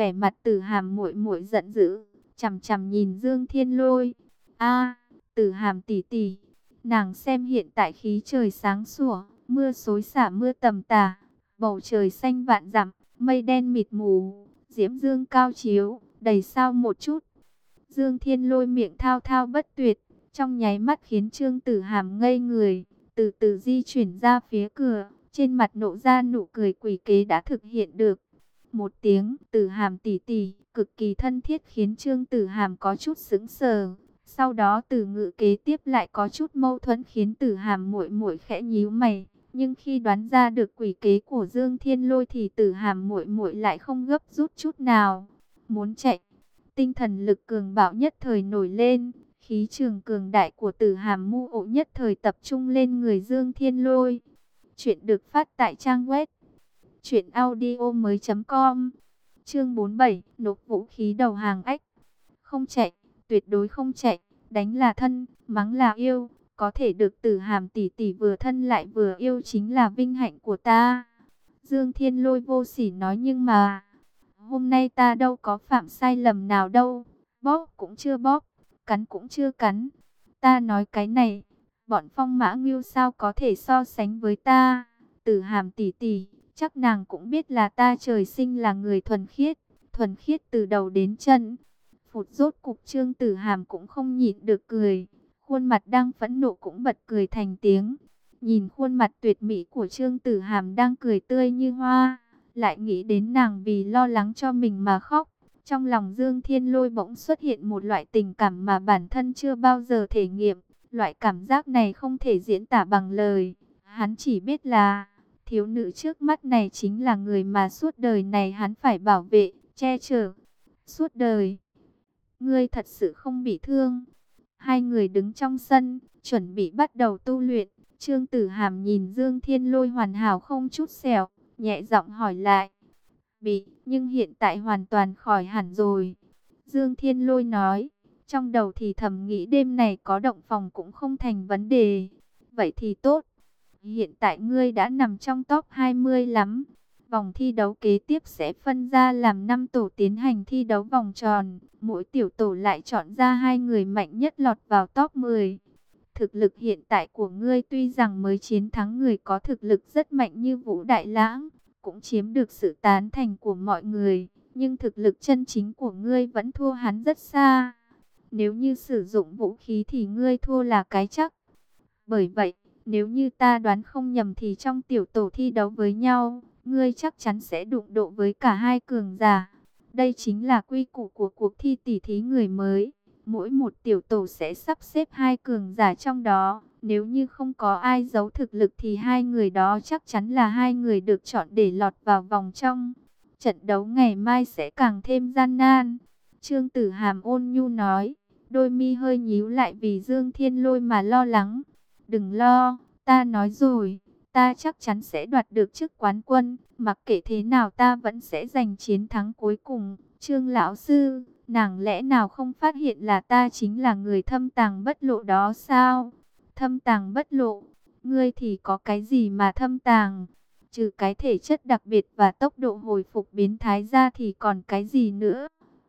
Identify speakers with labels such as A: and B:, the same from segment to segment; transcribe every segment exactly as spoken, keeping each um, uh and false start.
A: Vẻ mặt Tử Hàm muội muội giận dữ, chằm chằm nhìn Dương Thiên Lôi. A, Tử Hàm tỷ tỷ, nàng xem hiện tại khí trời sáng sủa, mưa xối xả mưa tầm tã, bầu trời xanh vạn dặm, mây đen mịt mù, diễm dương cao chiếu, đầy sao một chút. Dương Thiên Lôi miệng thao thao bất tuyệt, trong nháy mắt khiến Trương Tử Hàm ngây người, từ từ di chuyển ra phía cửa, trên mặt nộ ra nụ cười quỷ kế đã thực hiện được. Một tiếng Tử Hàm tỷ tỷ cực kỳ thân thiết khiến Trương Tử Hàm có chút sững sờ. Sau đó từ ngữ kế tiếp lại có chút mâu thuẫn khiến Tử Hàm muội muội khẽ nhíu mày. Nhưng khi đoán ra được quỷ kế của Dương Thiên Lôi thì Tử Hàm muội muội lại không gấp rút chút nào, muốn chạy. Tinh thần lực cường bạo nhất thời nổi lên, khí trường cường đại của Tử Hàm mu ộ nhất thời tập trung lên người Dương Thiên Lôi. Chuyện được phát tại trang web truyện audio mới chấm com. Chương bốn mươi bảy, nộp vũ khí đầu hàng ách. Không chạy, tuyệt đối không chạy, đánh là thân, mắng là yêu, có thể được Tử Hàm tỷ tỷ vừa thân lại vừa yêu chính là vinh hạnh của ta. Dương Thiên Lôi vô sỉ nói, nhưng mà hôm nay ta đâu có phạm sai lầm nào đâu, bóp cũng chưa bóp, cắn cũng chưa cắn. Ta nói cái này, bọn Phong Mã Ngưu sao có thể so sánh với ta. Tử Hàm tỷ tỷ, chắc nàng cũng biết là ta trời sinh là người thuần khiết, thuần khiết từ đầu đến chân. Phụt, rốt cục Trương Tử Hàm cũng không nhịn được cười, khuôn mặt đang phẫn nộ cũng bật cười thành tiếng. Nhìn khuôn mặt tuyệt mỹ của Trương Tử Hàm đang cười tươi như hoa, lại nghĩ đến nàng vì lo lắng cho mình mà khóc. Trong lòng Dương Thiên Lôi bỗng xuất hiện một loại tình cảm mà bản thân chưa bao giờ thể nghiệm. Loại cảm giác này không thể diễn tả bằng lời. Hắn chỉ biết là thiếu nữ trước mắt này chính là người mà suốt đời này hắn phải bảo vệ, che chở. Suốt đời. Ngươi thật sự không bị thương? Hai người đứng trong sân, chuẩn bị bắt đầu tu luyện. Trương Tử Hàm nhìn Dương Thiên Lôi hoàn hảo không chút sẹo, nhẹ giọng hỏi lại. Bị, nhưng hiện tại hoàn toàn khỏi hẳn rồi. Dương Thiên Lôi nói, trong đầu thì thầm nghĩ đêm này có động phòng cũng không thành vấn đề. Vậy thì tốt. Hiện tại ngươi đã nằm trong top hai mươi lắm. Vòng thi đấu kế tiếp sẽ phân ra làm năm tổ tiến hành thi đấu vòng tròn. Mỗi tiểu tổ lại chọn ra hai người mạnh nhất lọt vào top mười. Thực lực hiện tại của ngươi tuy rằng mới chiến thắng người có thực lực rất mạnh như Vũ Đại Lãng, cũng chiếm được sự tán thành của mọi người, nhưng thực lực chân chính của ngươi vẫn thua hắn rất xa. Nếu như sử dụng vũ khí thì ngươi thua là cái chắc. Bởi vậy, nếu như ta đoán không nhầm thì trong tiểu tổ thi đấu với nhau, ngươi chắc chắn sẽ đụng độ với cả hai cường giả. Đây chính là quy củ của cuộc thi tỷ thí người mới. Mỗi một tiểu tổ sẽ sắp xếp hai cường giả trong đó. Nếu như không có ai giấu thực lực thì hai người đó chắc chắn là hai người được chọn để lọt vào vòng trong. Trận đấu ngày mai sẽ càng thêm gian nan. Trương Tử Hàm ôn nhu nói, đôi mi hơi nhíu lại vì Dương Thiên Lôi mà lo lắng. Đừng lo, ta nói rồi, ta chắc chắn sẽ đoạt được chức quán quân. Mặc kệ thế nào ta vẫn sẽ giành chiến thắng cuối cùng. Trương lão sư, nàng lẽ nào không phát hiện là ta chính là người thâm tàng bất lộ đó sao? Thâm tàng bất lộ, ngươi thì có cái gì mà thâm tàng? Trừ cái thể chất đặc biệt và tốc độ hồi phục biến thái ra thì còn cái gì nữa?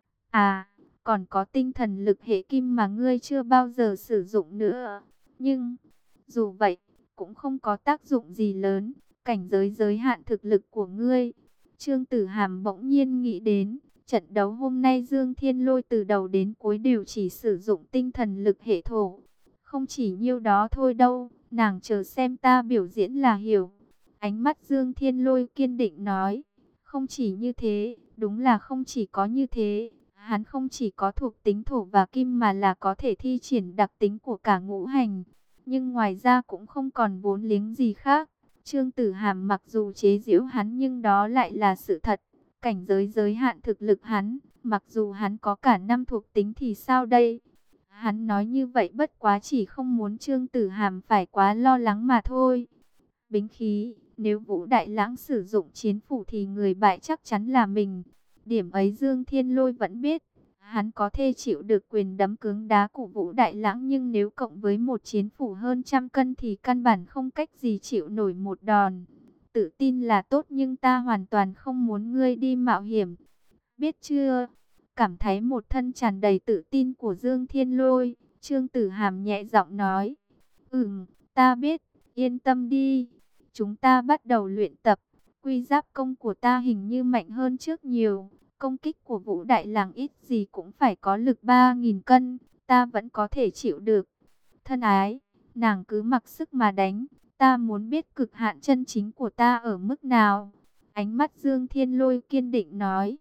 A: À, còn có tinh thần lực hệ kim mà ngươi chưa bao giờ sử dụng nữa. Nhưng, dù vậy, cũng không có tác dụng gì lớn. Cảnh giới giới hạn thực lực của ngươi. Trương Tử Hàm bỗng nhiên nghĩ đến, trận đấu hôm nay Dương Thiên Lôi từ đầu đến cuối đều chỉ sử dụng tinh thần lực hệ thổ. Không chỉ nhiêu đó thôi đâu, nàng chờ xem ta biểu diễn là hiểu. Ánh mắt Dương Thiên Lôi kiên định nói, không chỉ như thế, đúng là không chỉ có như thế. Hắn không chỉ có thuộc tính thổ và kim mà là có thể thi triển đặc tính của cả ngũ hành. Nhưng ngoài ra cũng không còn vốn liếng gì khác. Trương Tử Hàm mặc dù chế giễu hắn nhưng đó lại là sự thật. Cảnh giới giới hạn thực lực hắn, mặc dù hắn có cả năm thuộc tính thì sao đây? Hắn nói như vậy bất quá chỉ không muốn Trương Tử Hàm phải quá lo lắng mà thôi. Bính khí, nếu Vũ Đại Lãng sử dụng chiến phủ thì người bại chắc chắn là mình. Điểm ấy Dương Thiên Lôi vẫn biết. Hắn có thể chịu được quyền đấm cứng đá của Vũ Đại Lãng, nhưng nếu cộng với một chiến phủ hơn trăm cân thì căn bản không cách gì chịu nổi một đòn. Tự tin là tốt nhưng ta hoàn toàn không muốn ngươi đi mạo hiểm. biết chưa? Cảm thấy một thân tràn đầy tự tin của Dương Thiên Lôi, Trương Tử Hàm nhẹ giọng nói. Ừm, ta biết, yên tâm đi. Chúng ta bắt đầu luyện tập. Quy giáp công của ta hình như mạnh hơn trước nhiều. Công kích của Vũ Đại Lang ít gì cũng phải có lực ba nghìn cân. Ta vẫn có thể chịu được. Thân ái, nàng cứ mặc sức mà đánh. Ta muốn biết cực hạn chân chính của ta ở mức nào. Ánh mắt Dương Thiên Lôi kiên định nói.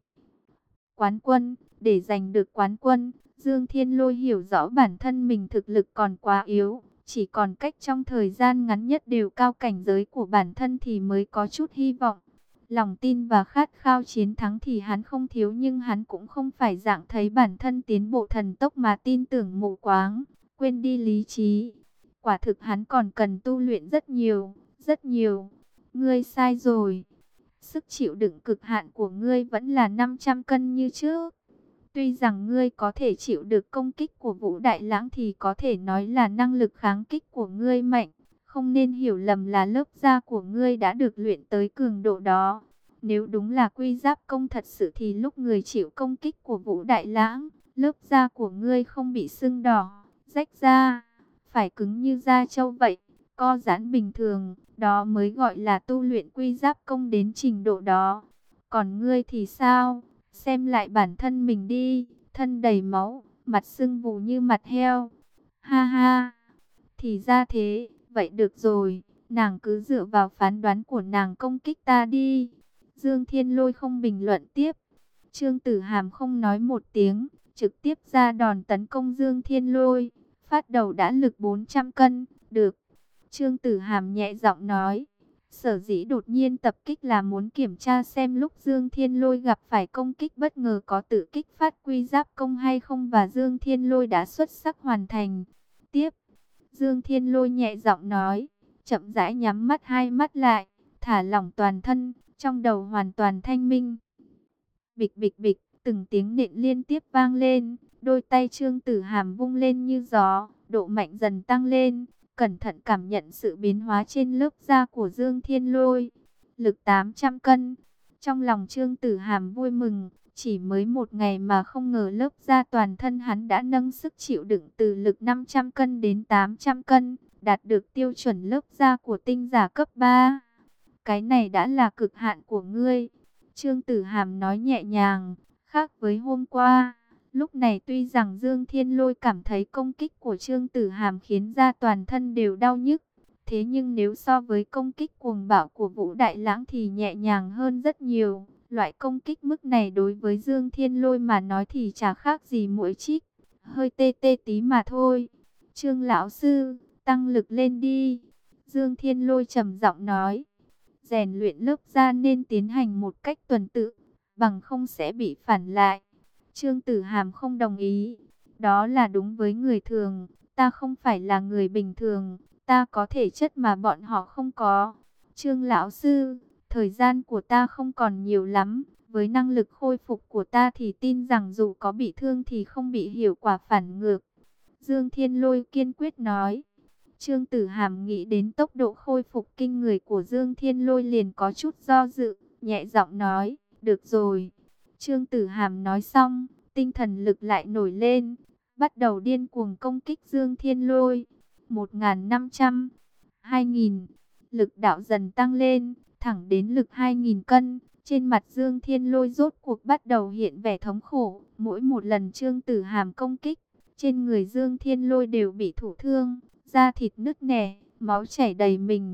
A: Quán quân, để giành được quán quân, Dương Thiên Lôi hiểu rõ bản thân mình thực lực còn quá yếu. Chỉ còn cách trong thời gian ngắn nhất đều cao cảnh giới của bản thân thì mới có chút hy vọng. Lòng tin và khát khao chiến thắng thì hắn không thiếu, nhưng hắn cũng không phải dạng thấy bản thân tiến bộ thần tốc mà tin tưởng mù quáng, quên đi lý trí. Quả thực hắn còn cần tu luyện rất nhiều, rất nhiều. Ngươi sai rồi. Sức chịu đựng cực hạn của ngươi vẫn là năm trăm cân như trước. Tuy rằng ngươi có thể chịu được công kích của Vũ Đại Lãng thì có thể nói là năng lực kháng kích của ngươi mạnh. Không nên hiểu lầm là lớp da của ngươi đã được luyện tới cường độ đó. Nếu đúng là quy giáp công thật sự thì lúc người chịu công kích của Vũ Đại Lãng, lớp da của ngươi không bị sưng đỏ, rách da, phải cứng như da trâu vậy, co giãn bình thường, đó mới gọi là tu luyện quy giáp công đến trình độ đó. Còn ngươi thì sao? Xem lại bản thân mình đi, thân đầy máu, mặt sưng vù như mặt heo. Ha ha, thì ra thế, vậy được rồi, nàng cứ dựa vào phán đoán của nàng công kích ta đi. Dương Thiên Lôi không bình luận tiếp. Trương Tử Hàm không nói một tiếng, trực tiếp ra đòn tấn công Dương Thiên Lôi. Phát đầu đã lực bốn trăm cân, được. Trương Tử Hàm nhẹ giọng nói. Sở dĩ đột nhiên tập kích là muốn kiểm tra xem lúc Dương Thiên Lôi gặp phải công kích bất ngờ có tự kích phát quy giáp công hay không, và Dương Thiên Lôi đã xuất sắc hoàn thành. Tiếp, Dương Thiên Lôi nhẹ giọng nói, chậm rãi nhắm mắt hai mắt lại, thả lỏng toàn thân, trong đầu hoàn toàn thanh minh. Bịch bịch bịch, từng tiếng nện liên tiếp vang lên, đôi tay Trương Tử Hàm vung lên như gió, độ mạnh dần tăng lên. Cẩn thận cảm nhận sự biến hóa trên lớp da của Dương Thiên Lôi. Lực tám trăm cân. Trong lòng Trương Tử Hàm vui mừng. Chỉ mới một ngày mà không ngờ lớp da toàn thân hắn đã nâng sức chịu đựng từ lực năm trăm cân đến tám trăm cân. Đạt được tiêu chuẩn lớp da của tinh giả cấp ba. Cái này đã là cực hạn của ngươi. Trương Tử Hàm nói nhẹ nhàng. Khác với hôm qua. Lúc này tuy rằng Dương Thiên Lôi cảm thấy công kích của Trương Tử Hàm khiến da toàn thân đều đau nhức. Thế nhưng nếu so với công kích cuồng bạo của Vũ Đại Lãng thì nhẹ nhàng hơn rất nhiều. Loại công kích mức này đối với Dương Thiên Lôi mà nói thì chả khác gì muỗi chích. Hơi tê tê tí mà thôi. Trương lão sư, tăng lực lên đi. Dương Thiên Lôi trầm giọng nói. Rèn luyện lớp da nên tiến hành một cách tuần tự, bằng không sẽ bị phản lại. Trương Tử Hàm không đồng ý. Đó là đúng với người thường. Ta không phải là người bình thường. Ta có thể chất mà bọn họ không có. Trương lão sư, thời gian của ta không còn nhiều lắm. Với năng lực khôi phục của ta thì tin rằng dù có bị thương thì không bị hiệu quả phản ngược. Dương Thiên Lôi kiên quyết nói. Trương Tử Hàm nghĩ đến tốc độ khôi phục kinh người của Dương Thiên Lôi liền có chút do dự. Nhẹ giọng nói, được rồi. Trương Tử Hàm nói xong, tinh thần lực lại nổi lên, bắt đầu điên cuồng công kích Dương Thiên Lôi. một nghìn năm trăm, hai nghìn, lực đạo dần tăng lên, thẳng đến lực hai nghìn cân. Trên mặt Dương Thiên Lôi rốt cuộc bắt đầu hiện vẻ thống khổ. Mỗi một lần Trương Tử Hàm công kích, trên người Dương Thiên Lôi đều bị thụ thương, da thịt nứt nẻ, máu chảy đầy mình.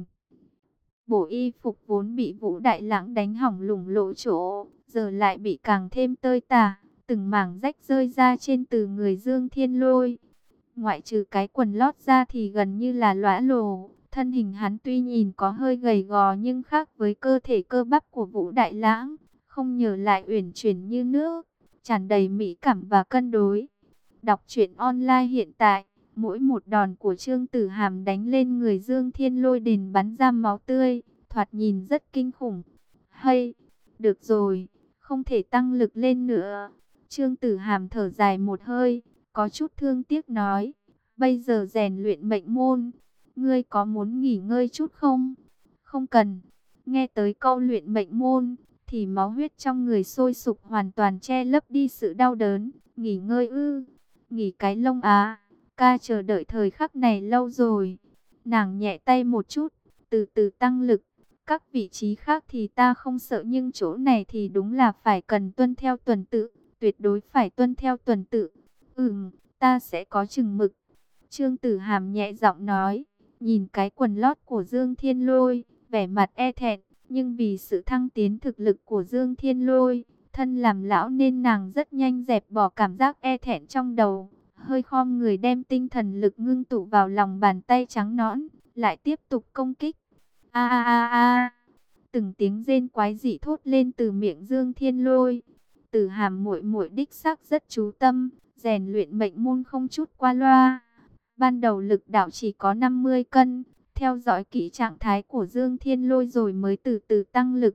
A: Bộ y phục vốn bị Vũ Đại Lãng đánh hỏng lủng lỗ chỗ, giờ lại bị càng thêm tơi tả, từng mảng rách rơi ra trên từ người Dương Thiên Lôi. Ngoại trừ cái quần lót ra thì gần như là lõa lồ, thân hình hắn tuy nhìn có hơi gầy gò nhưng khác với cơ thể cơ bắp của Vũ Đại Lãng, không ngờ lại uyển chuyển như nước, tràn đầy mỹ cảm và cân đối. Đọc truyện online hiện tại, mỗi một đòn của Trương Tử Hàm đánh lên người Dương Thiên Lôi đều bắn ra máu tươi, thoạt nhìn rất kinh khủng. Hay, được rồi, không thể tăng lực lên nữa. Trương Tử Hàm thở dài một hơi, có chút thương tiếc nói, bây giờ rèn luyện mệnh môn, ngươi có muốn nghỉ ngơi chút không? Không cần. Nghe tới câu luyện mệnh môn, thì máu huyết trong người sôi sục hoàn toàn che lấp đi sự đau đớn. Nghỉ ngơi ư? Nghỉ cái lông á, ca chờ đợi thời khắc này lâu rồi. Nàng nhẹ tay một chút, từ từ tăng lực. Các vị trí khác thì ta không sợ, nhưng chỗ này thì đúng là phải cần tuân theo tuần tự, tuyệt đối phải tuân theo tuần tự. Ừm, ta sẽ có chừng mực. Trương Tử Hàm nhẹ giọng nói, nhìn cái quần lót của Dương Thiên Lôi, vẻ mặt e thẹn, nhưng vì sự thăng tiến thực lực của Dương Thiên Lôi, thân làm lão nên nàng rất nhanh dẹp bỏ cảm giác e thẹn trong đầu, hơi khom người đem tinh thần lực ngưng tụ vào lòng bàn tay trắng nõn, lại tiếp tục công kích. A a a a. Từng tiếng rên quái dị thốt lên từ miệng Dương Thiên Lôi. Tử Hàm muội muội đích xác rất chú tâm, rèn luyện mệnh môn không chút qua loa. Ban đầu lực đạo chỉ có năm mươi cân, theo dõi kỹ trạng thái của Dương Thiên Lôi rồi mới từ từ tăng lực.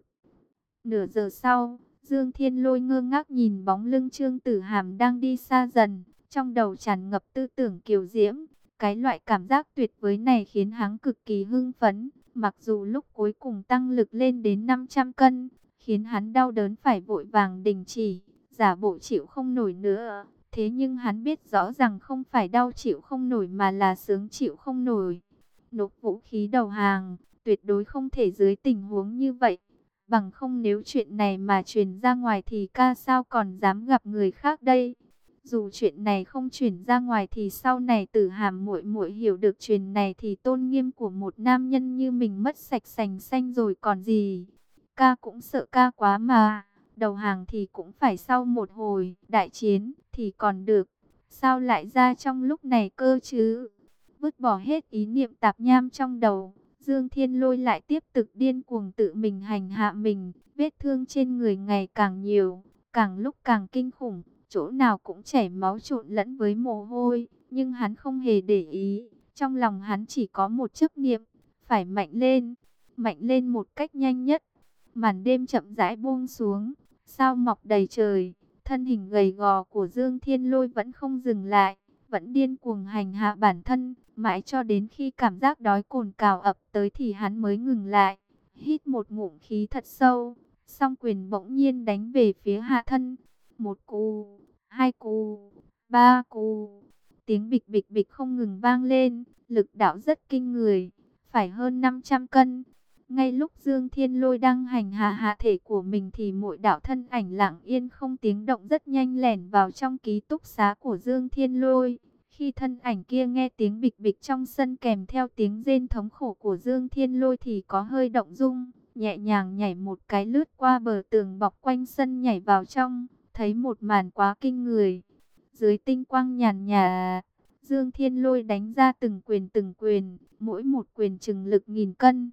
A: Nửa giờ sau, Dương Thiên Lôi ngơ ngác nhìn bóng lưng Trương Tử Hàm đang đi xa dần, trong đầu tràn ngập tư tưởng kiều diễm. Cái loại cảm giác tuyệt vời này khiến hắn cực kỳ hưng phấn, mặc dù lúc cuối cùng tăng lực lên đến năm trăm cân, khiến hắn đau đớn phải vội vàng đình chỉ, giả bộ chịu không nổi nữa. Thế nhưng hắn biết rõ rằng không phải đau chịu không nổi mà là sướng chịu không nổi. Nộp vũ khí đầu hàng, tuyệt đối không thể dưới tình huống như vậy. Bằng không nếu chuyện này mà truyền ra ngoài thì ca sao còn dám gặp người khác đây. Dù chuyện này không truyền ra ngoài thì sau này Tử Hàm muội muội hiểu được chuyện này thì tôn nghiêm của một nam nhân như mình mất sạch sành xanh rồi còn gì. Ca cũng sợ ca quá mà. Đầu hàng thì cũng phải sau một hồi đại chiến thì còn được. Sao lại ra trong lúc này cơ chứ? Vứt bỏ hết ý niệm tạp nham trong đầu, Dương Thiên Lôi lại tiếp tục điên cuồng tự mình hành hạ mình. Vết thương trên người ngày càng nhiều, càng lúc càng kinh khủng, chỗ nào cũng chảy máu trộn lẫn với mồ hôi. Nhưng hắn không hề để ý, trong lòng hắn chỉ có một chấp niệm, phải mạnh lên, mạnh lên một cách nhanh nhất. Màn đêm chậm rãi buông xuống, sao mọc đầy trời, thân hình gầy gò của Dương Thiên Lôi vẫn không dừng lại, vẫn điên cuồng hành hạ bản thân, mãi cho đến khi cảm giác đói cồn cào ập tới thì hắn mới ngừng lại, hít một ngụm khí thật sâu, song quyền bỗng nhiên đánh về phía hạ thân. Một cú, hai cú, ba cú, tiếng bịch bịch bịch không ngừng vang lên, lực đạo rất kinh người, phải hơn năm trăm cân. Ngay lúc Dương Thiên Lôi đang hành hạ hạ thể của mình thì mỗi đạo thân ảnh lặng yên không tiếng động rất nhanh lẻn vào trong ký túc xá của Dương Thiên Lôi. Khi thân ảnh kia nghe tiếng bịch bịch trong sân kèm theo tiếng rên thống khổ của Dương Thiên Lôi thì có hơi động dung, nhẹ nhàng nhảy một cái lướt qua bờ tường bọc quanh sân nhảy vào trong, thấy một màn quá kinh người. Dưới tinh quang nhàn nhà, Dương Thiên Lôi đánh ra từng quyền từng quyền, mỗi một quyền chừng lực nghìn cân.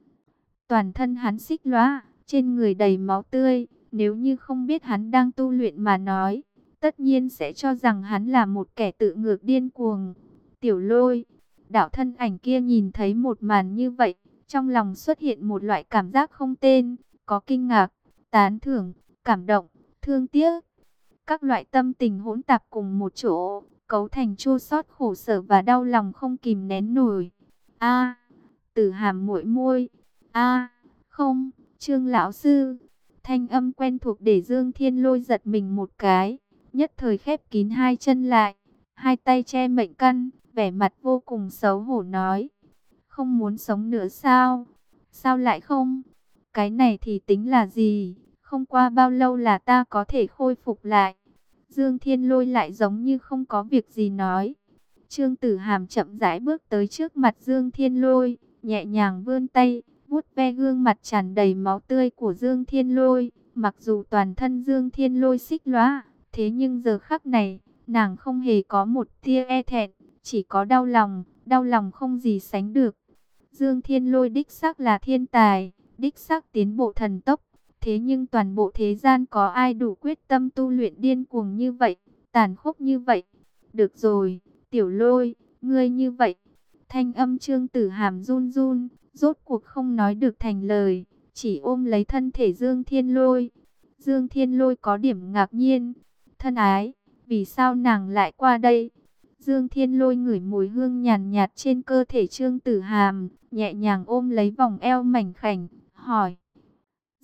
A: Toàn thân hắn xích lóa, trên người đầy máu tươi, nếu như không biết hắn đang tu luyện mà nói, tất nhiên sẽ cho rằng hắn là một kẻ tự ngược điên cuồng. Tiểu Lôi, đạo thân ảnh kia nhìn thấy một màn như vậy, trong lòng xuất hiện một loại cảm giác không tên, có kinh ngạc, tán thưởng, cảm động, thương tiếc. Các loại tâm tình hỗn tạp cùng một chỗ, cấu thành chua xót khổ sở và đau lòng không kìm nén nổi. A, Tử Hàm muội muội. A, không, Trương lão sư. Thanh âm quen thuộc để Dương Thiên Lôi giật mình một cái, nhất thời khép kín hai chân lại, hai tay che mệnh căn, vẻ mặt vô cùng xấu hổ nói: "Không muốn sống nữa sao? Sao lại không? Cái này thì tính là gì? Không qua bao lâu là ta có thể khôi phục lại." Dương Thiên Lôi lại giống như không có việc gì nói. Trương Tử Hàm chậm rãi bước tới trước mặt Dương Thiên Lôi, nhẹ nhàng vươn tay, vuốt ve gương mặt tràn đầy máu tươi của Dương Thiên Lôi. Mặc dù toàn thân Dương Thiên Lôi xích lóa, thế nhưng giờ khắc này, nàng không hề có một tia e thẹn, chỉ có đau lòng, đau lòng không gì sánh được. Dương Thiên Lôi đích xác là thiên tài, đích xác tiến bộ thần tốc. Thế nhưng toàn bộ thế gian có ai đủ quyết tâm tu luyện điên cuồng như vậy, tàn khốc như vậy? Được rồi, Tiểu Lôi, ngươi như vậy. Thanh âm Trương Tử Hàm run run, rốt cuộc không nói được thành lời, chỉ ôm lấy thân thể Dương Thiên Lôi. Dương Thiên Lôi có điểm ngạc nhiên. Thân ái, vì sao nàng lại qua đây? Dương Thiên Lôi ngửi mùi hương nhàn nhạt trên cơ thể Trương Tử Hàm, nhẹ nhàng ôm lấy vòng eo mảnh khảnh, hỏi.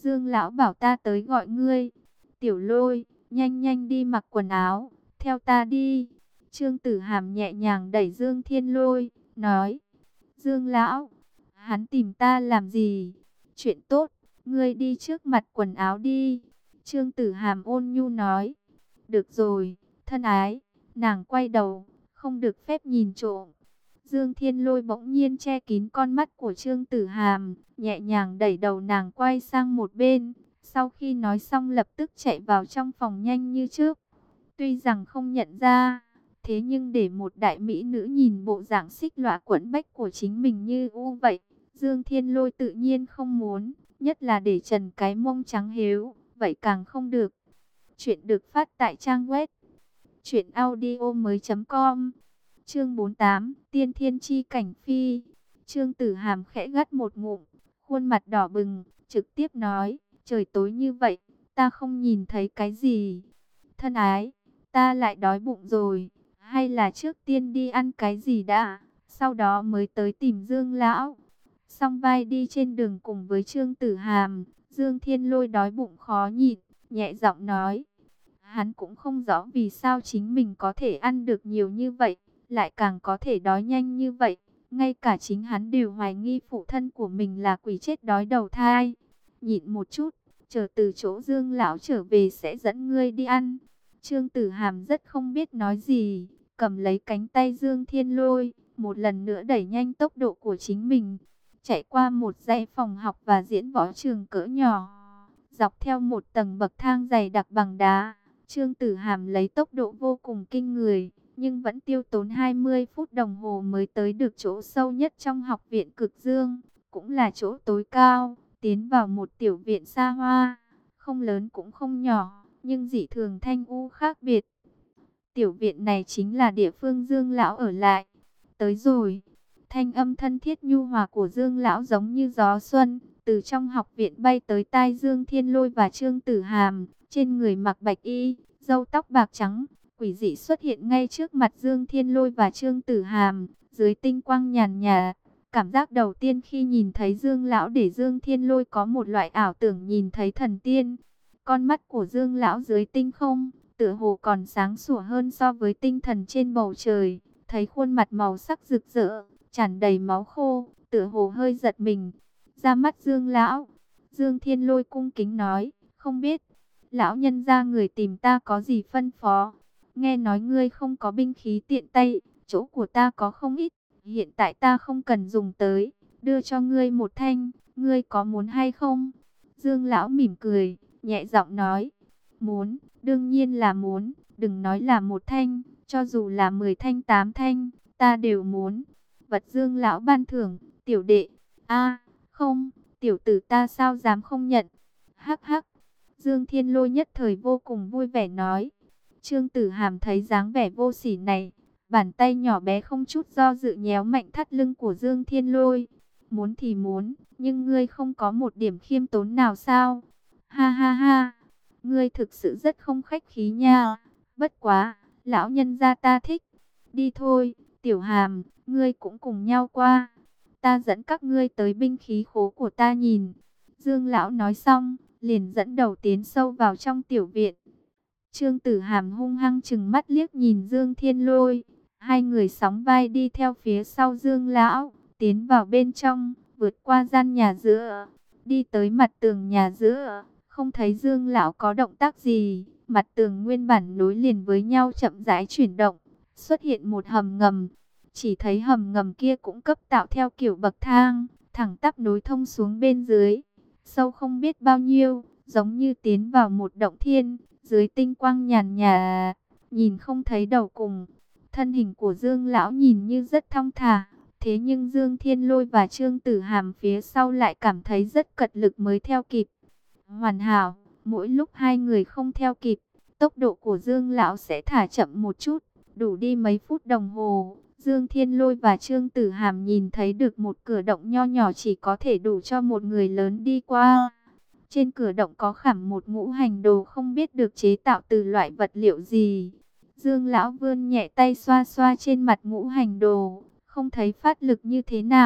A: Dương lão bảo ta tới gọi ngươi. Tiểu Lôi, nhanh nhanh đi mặc quần áo, theo ta đi. Trương Tử Hàm nhẹ nhàng đẩy Dương Thiên Lôi, nói. Dương lão, hắn tìm ta làm gì? Chuyện tốt, ngươi đi trước mặt quần áo đi. Trương Tử Hàm ôn nhu nói. Được rồi, thân ái. Nàng quay đầu, không được phép nhìn trộm. Dương Thiên Lôi bỗng nhiên che kín con mắt của Trương Tử Hàm, nhẹ nhàng đẩy đầu nàng quay sang một bên. Sau khi nói xong lập tức chạy vào trong phòng nhanh như trước. Tuy rằng không nhận ra, thế nhưng để một đại mỹ nữ nhìn bộ dạng xích lọa quẫn bách của chính mình như u vậy, Dương Thiên Lôi tự nhiên không muốn, nhất là để trần cái mông trắng hiếu, vậy càng không được. Chuyện được phát tại trang web truyện audio mới chấm com. Chương bốn mươi tám, Tiên Thiên Chi Cảnh Phi. Trương Tử Hàm khẽ gắt một ngụm, khuôn mặt đỏ bừng, trực tiếp nói, trời tối như vậy, ta không nhìn thấy cái gì. Thân ái, ta lại đói bụng rồi, hay là trước tiên đi ăn cái gì đã, sau đó mới tới tìm Dương lão. Song vai đi trên đường cùng với Trương Tử Hàm, Dương Thiên Lôi đói bụng khó nhịn, nhẹ giọng nói. Hắn cũng không rõ vì sao chính mình có thể ăn được nhiều như vậy, lại càng có thể đói nhanh như vậy. Ngay cả chính hắn đều hoài nghi phụ thân của mình là quỷ chết đói đầu thai. Nhịn một chút, chờ từ chỗ Dương lão trở về sẽ dẫn ngươi đi ăn. Trương Tử Hàm rất không biết nói gì, cầm lấy cánh tay Dương Thiên Lôi, một lần nữa đẩy nhanh tốc độ của chính mình, chạy qua một dãy phòng học và diễn võ trường cỡ nhỏ, dọc theo một tầng bậc thang dày đặc bằng đá. Trương Tử Hàm lấy tốc độ vô cùng kinh người, nhưng vẫn tiêu tốn hai mươi phút đồng hồ mới tới được chỗ sâu nhất trong học viện Cực Dương, cũng là chỗ tối cao, tiến vào một tiểu viện xa hoa, không lớn cũng không nhỏ, nhưng dị thường thanh u khác biệt. Tiểu viện này chính là địa phương Dương lão ở lại. Tới rồi. Thanh âm thân thiết nhu hòa của Dương lão giống như gió xuân, từ trong học viện bay tới tai Dương Thiên Lôi và Trương Tử Hàm, trên người mặc bạch y, râu tóc bạc trắng, quỷ dị xuất hiện ngay trước mặt Dương Thiên Lôi và Trương Tử Hàm, dưới tinh quang nhàn nhạt. Cảm giác đầu tiên khi nhìn thấy Dương lão để Dương Thiên Lôi có một loại ảo tưởng nhìn thấy thần tiên. Con mắt của Dương lão dưới tinh không, tựa hồ còn sáng sủa hơn so với tinh thần trên bầu trời, thấy khuôn mặt màu sắc rực rỡ, tràn đầy máu khô, tựa hồ hơi giật mình. Ra mắt Dương lão, Dương Thiên Lôi cung kính nói, không biết, lão nhân gia người tìm ta có gì phân phó? Nghe nói ngươi không có binh khí tiện tay, chỗ của ta có không ít, hiện tại ta không cần dùng tới, đưa cho ngươi một thanh, ngươi có muốn hay không? Dương lão mỉm cười, nhẹ giọng nói, muốn, đương nhiên là muốn, đừng nói là một thanh, cho dù là mười thanh tám thanh, ta đều muốn. Vật Dương lão ban thưởng, tiểu đệ, a không, tiểu tử ta sao dám không nhận, hắc hắc. Dương Thiên Lôi nhất thời vô cùng vui vẻ nói. Trương Tử Hàm thấy dáng vẻ vô sỉ này, bàn tay nhỏ bé không chút do dự nhéo mạnh thắt lưng của Dương Thiên Lôi. Muốn thì muốn, nhưng ngươi không có một điểm khiêm tốn nào sao? Ha ha ha, ngươi thực sự rất không khách khí nha. Bất quá, lão nhân gia ta thích. Đi thôi, Tiểu Hàm, ngươi cũng cùng nhau qua. Ta dẫn các ngươi tới binh khí khố của ta nhìn. Dương lão nói xong, liền dẫn đầu tiến sâu vào trong tiểu viện. Trương Tử Hàm hung hăng chừng mắt liếc nhìn Dương Thiên Lôi. Hai người sóng vai đi theo phía sau Dương lão, tiến vào bên trong, vượt qua gian nhà giữa, đi tới mặt tường nhà giữa. Không thấy Dương lão có động tác gì, mặt tường nguyên bản nối liền với nhau chậm rãi chuyển động, xuất hiện một hầm ngầm. Chỉ thấy hầm ngầm kia cũng cấp tạo theo kiểu bậc thang, thẳng tắp nối thông xuống bên dưới, sâu không biết bao nhiêu, giống như tiến vào một động thiên, dưới tinh quang nhàn nhạt, nhìn không thấy đầu cùng. Thân hình của Dương lão nhìn như rất thong thả, thế nhưng Dương Thiên Lôi và Trương Tử Hàm phía sau lại cảm thấy rất cật lực mới theo kịp. Hoàn hảo, mỗi lúc hai người không theo kịp, tốc độ của Dương lão sẽ thả chậm một chút, đủ đi mấy phút đồng hồ. Dương Thiên Lôi và Trương Tử Hàm nhìn thấy được một cửa động nho nhỏ chỉ có thể đủ cho một người lớn đi qua. Trên cửa động có khảm một ngũ hành đồ không biết được chế tạo từ loại vật liệu gì. Dương lão vươn nhẹ tay xoa xoa trên mặt ngũ hành đồ, không thấy phát lực như thế nào,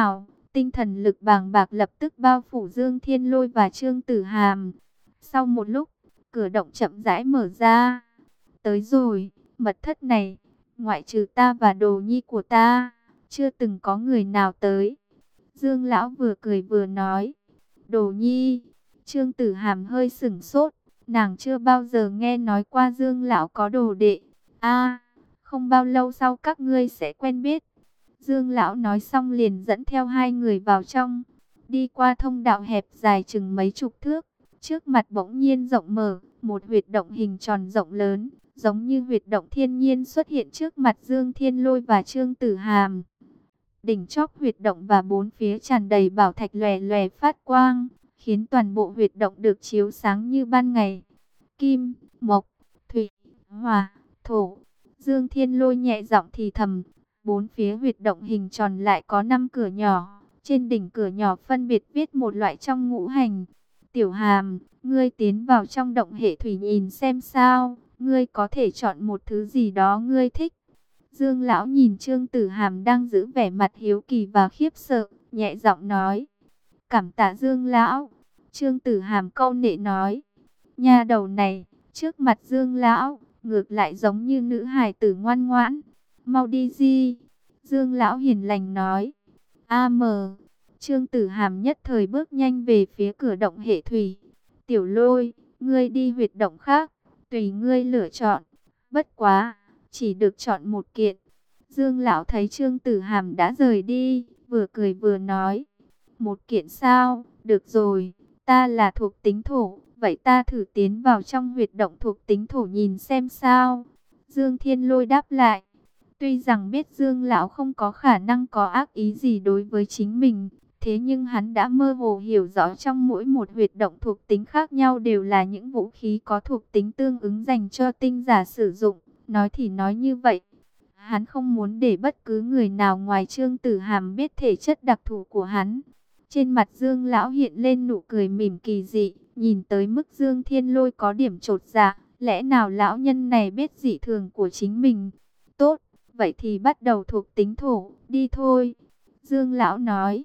A: Tinh thần lực bàng bạc lập tức bao phủ Dương Thiên Lôi và Trương Tử Hàm. Sau một lúc, cửa động chậm rãi mở ra. Tới rồi, mật thất này, ngoại trừ ta và đồ nhi của ta, chưa từng có người nào tới. Dương Lão vừa cười vừa nói. Đồ nhi, Trương Tử Hàm hơi sửng sốt. Nàng chưa bao giờ nghe nói qua Dương Lão có đồ đệ. A, không bao lâu sau các ngươi sẽ quen biết. Dương Lão nói xong liền dẫn theo hai người vào trong. Đi qua thông đạo hẹp dài chừng mấy chục thước. Trước mặt bỗng nhiên rộng mở, một huyệt động hình tròn rộng lớn, giống như huyệt động thiên nhiên xuất hiện trước mặt Dương Thiên Lôi và Trương Tử Hàm. Đỉnh chóp huyệt động và bốn phía tràn đầy bảo thạch lòe lòe phát quang, khiến toàn bộ huyệt động được chiếu sáng như ban ngày. Kim, mộc, thủy, hỏa, thổ. Dương Thiên Lôi nhẹ giọng thì thầm. Bốn phía huyệt động hình tròn lại có năm cửa nhỏ. Trên đỉnh cửa nhỏ phân biệt viết một loại trong ngũ hành. Tiểu Hàm, ngươi tiến vào trong động hệ thủy nhìn xem sao. Ngươi có thể chọn một thứ gì đó ngươi thích. Dương Lão nhìn Trương Tử Hàm đang giữ vẻ mặt hiếu kỳ và khiếp sợ, nhẹ giọng nói. Cảm tạ Dương Lão. Trương Tử Hàm câu nệ nói. Nha đầu này, trước mặt Dương Lão, ngược lại giống như nữ hài tử ngoan ngoãn. Mau đi gì? Dương Lão hiền lành nói. A mờ. Trương Tử Hàm nhất thời bước nhanh về phía cửa động hệ thủy. Tiểu Lôi, ngươi đi huyệt động khác, tùy ngươi lựa chọn. Bất quá, chỉ được chọn một kiện. Dương Lão thấy Trương Tử Hàm đã rời đi, vừa cười vừa nói. Một kiện sao? Được rồi, ta là thuộc tính thổ, vậy ta thử tiến vào trong huyệt động thuộc tính thổ nhìn xem sao. Dương Thiên Lôi đáp lại. Tuy rằng biết Dương Lão không có khả năng có ác ý gì đối với chính mình, thế nhưng hắn đã mơ hồ hiểu rõ trong mỗi một huyệt động thuộc tính khác nhau đều là những vũ khí có thuộc tính tương ứng dành cho tinh giả sử dụng. Nói thì nói như vậy, hắn không muốn để bất cứ người nào ngoài Trương Tử Hàm biết thể chất đặc thù của hắn. Trên mặt Dương Lão hiện lên nụ cười mỉm kỳ dị, nhìn tới mức Dương Thiên Lôi có điểm chột dạ, lẽ nào lão nhân này biết dị thường của chính mình? Tốt, vậy thì bắt đầu thuộc tính thổ, đi thôi. Dương Lão nói.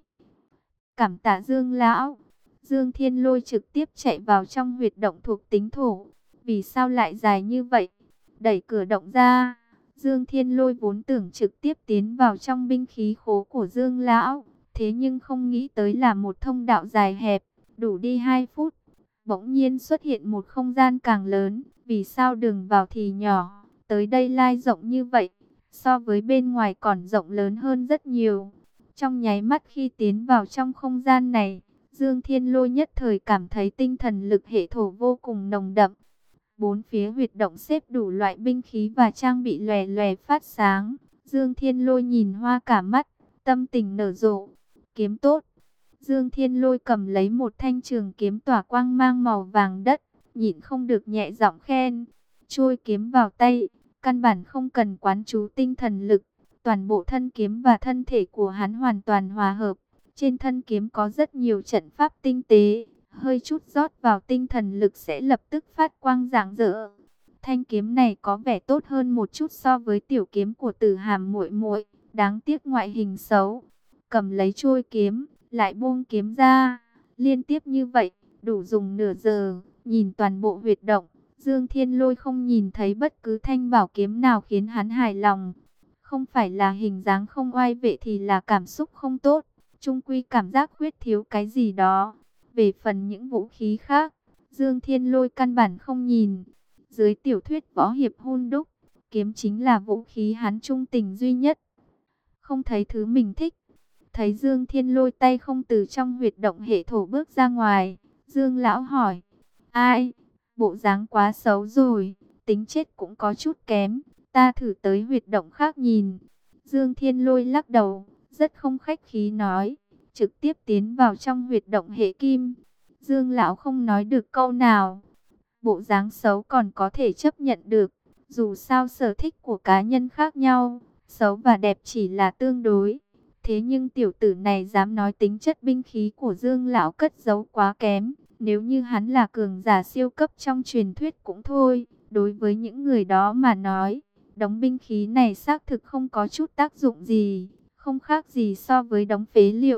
A: Cảm tạ Dương Lão. Dương Thiên Lôi trực tiếp chạy vào trong huyệt động thuộc tính thổ. Vì sao lại dài như vậy? Đẩy cửa động ra, Dương Thiên Lôi vốn tưởng trực tiếp tiến vào trong binh khí khố của Dương Lão. Thế nhưng không nghĩ tới là một thông đạo dài hẹp, đủ đi hai phút. Bỗng nhiên xuất hiện một không gian càng lớn, vì sao đường vào thì nhỏ, tới đây lai rộng như vậy, so với bên ngoài còn rộng lớn hơn rất nhiều. Trong nháy mắt khi tiến vào trong không gian này, Dương Thiên Lôi nhất thời cảm thấy tinh thần lực hệ thổ vô cùng nồng đậm. Bốn phía huyệt động xếp đủ loại binh khí và trang bị lòe lòe phát sáng. Dương Thiên Lôi nhìn hoa cả mắt, tâm tình nở rộ. Kiếm tốt. Dương Thiên Lôi cầm lấy một thanh trường kiếm tỏa quang mang màu vàng đất, nhịn không được nhẹ giọng khen. Trôi kiếm vào tay, căn bản không cần quán chú tinh thần lực. Toàn bộ thân kiếm và thân thể của hắn hoàn toàn hòa hợp. Trên thân kiếm có rất nhiều trận pháp tinh tế, hơi chút rót vào tinh thần lực sẽ lập tức phát quang rạng rỡ. Thanh kiếm này có vẻ tốt hơn một chút so với tiểu kiếm của Tử Hàm muội muội, đáng tiếc ngoại hình xấu. Cầm lấy trôi kiếm, lại buông kiếm ra, liên tiếp như vậy, đủ dùng nửa giờ. Nhìn toàn bộ huyệt động, Dương Thiên Lôi không nhìn thấy bất cứ thanh bảo kiếm nào khiến hắn hài lòng. Không phải là hình dáng không oai vệ thì là cảm xúc không tốt, chung quy cảm giác khuyết thiếu cái gì đó. Về phần những vũ khí khác, Dương Thiên Lôi căn bản không nhìn. Dưới tiểu thuyết võ hiệp hun đúc, kiếm chính là vũ khí hắn trung tình duy nhất. Không thấy thứ mình thích. Thấy Dương Thiên Lôi tay không từ trong huyệt động hệ thổ bước ra ngoài, Dương Lão hỏi. Ai? Bộ dáng quá xấu rồi, tính chết cũng có chút kém. Ta thử tới huyệt động khác nhìn. Dương Thiên Lôi lắc đầu, rất không khách khí nói. Trực tiếp tiến vào trong huyệt động hệ kim. Dương Lão không nói được câu nào. Bộ dáng xấu còn có thể chấp nhận được. Dù sao sở thích của cá nhân khác nhau, xấu và đẹp chỉ là tương đối. Thế nhưng tiểu tử này dám nói tính chất binh khí của Dương Lão cất giấu quá kém. Nếu như hắn là cường giả siêu cấp trong truyền thuyết cũng thôi. Đối với những người đó mà nói, đống binh khí này xác thực không có chút tác dụng gì, không khác gì so với đống phế liệu.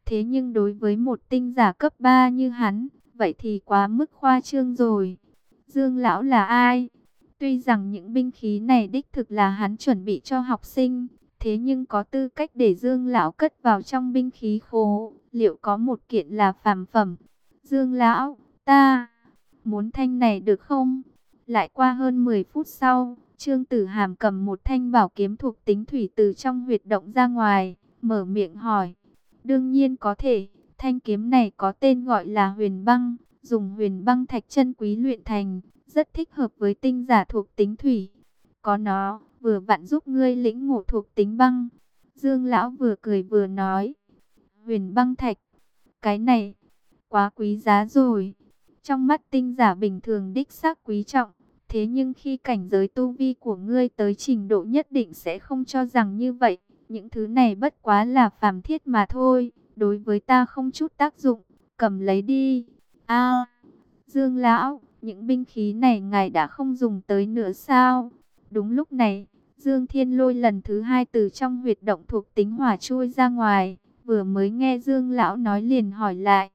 A: Thế nhưng đối với một tinh giả cấp ba như hắn, vậy thì quá mức khoa trương rồi. Dương lão là ai? Tuy rằng những binh khí này đích thực là hắn chuẩn bị cho học sinh, thế nhưng có tư cách để Dương lão cất vào trong binh khí khố, liệu có một kiện là phàm phẩm? Dương lão, ta muốn thanh này được không? Lại qua hơn mười phút sau, Trương Tử Hàm cầm một thanh bảo kiếm thuộc tính thủy từ trong huyệt động ra ngoài, mở miệng hỏi. Đương nhiên có thể, thanh kiếm này có tên gọi là huyền băng, dùng huyền băng thạch chân quý luyện thành, rất thích hợp với tinh giả thuộc tính thủy. Có nó, vừa vặn giúp ngươi lĩnh ngộ thuộc tính băng. Dương lão vừa cười vừa nói. Huyền băng thạch, cái này, quá quý giá rồi. Trong mắt tinh giả bình thường đích xác quý trọng. Thế nhưng khi cảnh giới tu vi của ngươi tới trình độ nhất định sẽ không cho rằng như vậy. Những thứ này bất quá là phàm thiết mà thôi. Đối với ta không chút tác dụng. Cầm lấy đi. A, Dương lão, những binh khí này ngài đã không dùng tới nữa sao? Đúng lúc này, Dương Thiên Lôi lần thứ hai từ trong huyệt động thuộc tính hỏa chui ra ngoài. Vừa mới nghe Dương lão nói liền hỏi lại.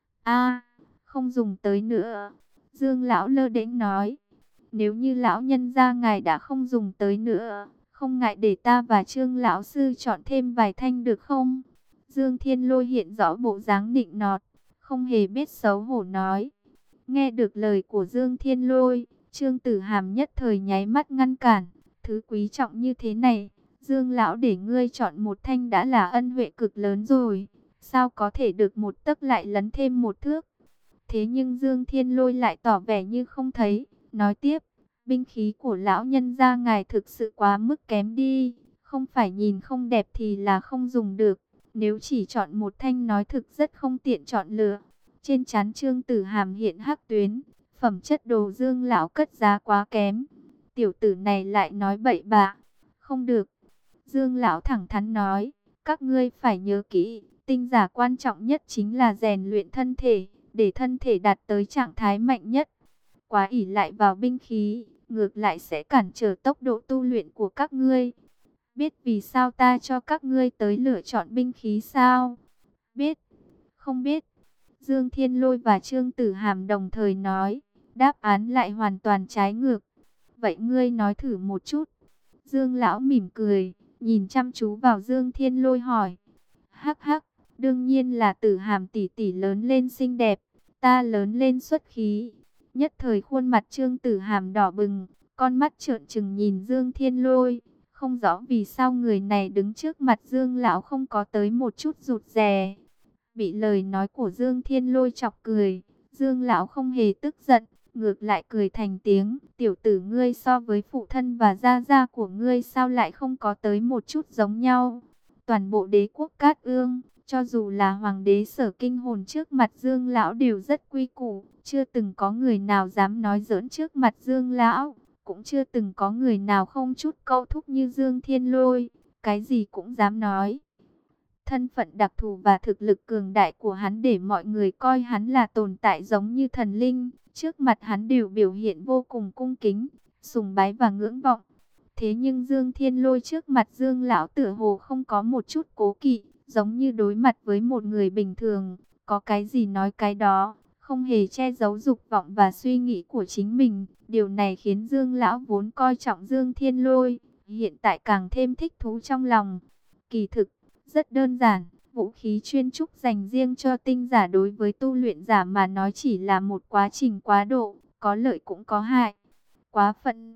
A: A, không dùng tới nữa. Dương lão lơ đễnh nói. Nếu như lão nhân gia ngài đã không dùng tới nữa, không ngại để ta và Trương lão sư chọn thêm vài thanh được không? Dương Thiên Lôi hiện rõ bộ dáng nịnh nọt, không hề biết xấu hổ nói. Nghe được lời của Dương Thiên Lôi, Trương Tử Hàm nhất thời nháy mắt ngăn cản. Thứ quý trọng như thế này, Dương lão để ngươi chọn một thanh đã là ân huệ cực lớn rồi. Sao có thể được một tấc lại lấn thêm một thước? Thế nhưng Dương Thiên Lôi lại tỏ vẻ như không thấy. Nói tiếp, binh khí của lão nhân gia ngài thực sự quá mức kém đi, không phải nhìn không đẹp thì là không dùng được. Nếu chỉ chọn một thanh nói thực rất không tiện chọn lựa. Trên trán Trương Tử Hàm hiện hắc tuyến, phẩm chất đồ Dương lão cất giá quá kém. Tiểu tử này lại nói bậy bạ, không được. Dương lão thẳng thắn nói, các ngươi phải nhớ kỹ, tinh giả quan trọng nhất chính là rèn luyện thân thể, để thân thể đạt tới trạng thái mạnh nhất. Quá ỷ lại vào binh khí, ngược lại sẽ cản trở tốc độ tu luyện của các ngươi. Biết vì sao ta cho các ngươi tới lựa chọn binh khí sao? Biết, không biết. Dương Thiên Lôi và Trương Tử Hàm đồng thời nói, đáp án lại hoàn toàn trái ngược. Vậy ngươi nói thử một chút. Dương lão mỉm cười, nhìn chăm chú vào Dương Thiên Lôi hỏi. Hắc hắc, đương nhiên là Tử Hàm tỷ tỷ lớn lên xinh đẹp, ta lớn lên xuất khí. Nhất thời khuôn mặt Trương Tử Hàm đỏ bừng, con mắt trợn trừng nhìn Dương Thiên Lôi. Không rõ vì sao người này đứng trước mặt Dương lão không có tới một chút rụt rè. Bị lời nói của Dương Thiên Lôi chọc cười, Dương lão không hề tức giận, ngược lại cười thành tiếng. Tiểu tử ngươi so với phụ thân và gia gia của ngươi sao lại không có tới một chút giống nhau. Toàn bộ đế quốc Cát Ương, cho dù là hoàng đế Sở Kinh Hồn trước mặt Dương lão đều rất quy củ, chưa từng có người nào dám nói giỡn trước mặt Dương lão, cũng chưa từng có người nào không chút câu thúc như Dương Thiên Lôi, cái gì cũng dám nói. Thân phận đặc thù và thực lực cường đại của hắn để mọi người coi hắn là tồn tại giống như thần linh, trước mặt hắn đều biểu hiện vô cùng cung kính, sùng bái và ngưỡng vọng. Thế nhưng Dương Thiên Lôi trước mặt Dương lão tựa hồ không có một chút cố kỵ, giống như đối mặt với một người bình thường, có cái gì nói cái đó, không hề che giấu dục vọng và suy nghĩ của chính mình. Điều này khiến Dương lão vốn coi trọng Dương Thiên Lôi, hiện tại càng thêm thích thú trong lòng. Kỳ thực, rất đơn giản, vũ khí chuyên trúc dành riêng cho tinh giả đối với tu luyện giả mà nói chỉ là một quá trình quá độ, có lợi cũng có hại. Quá phận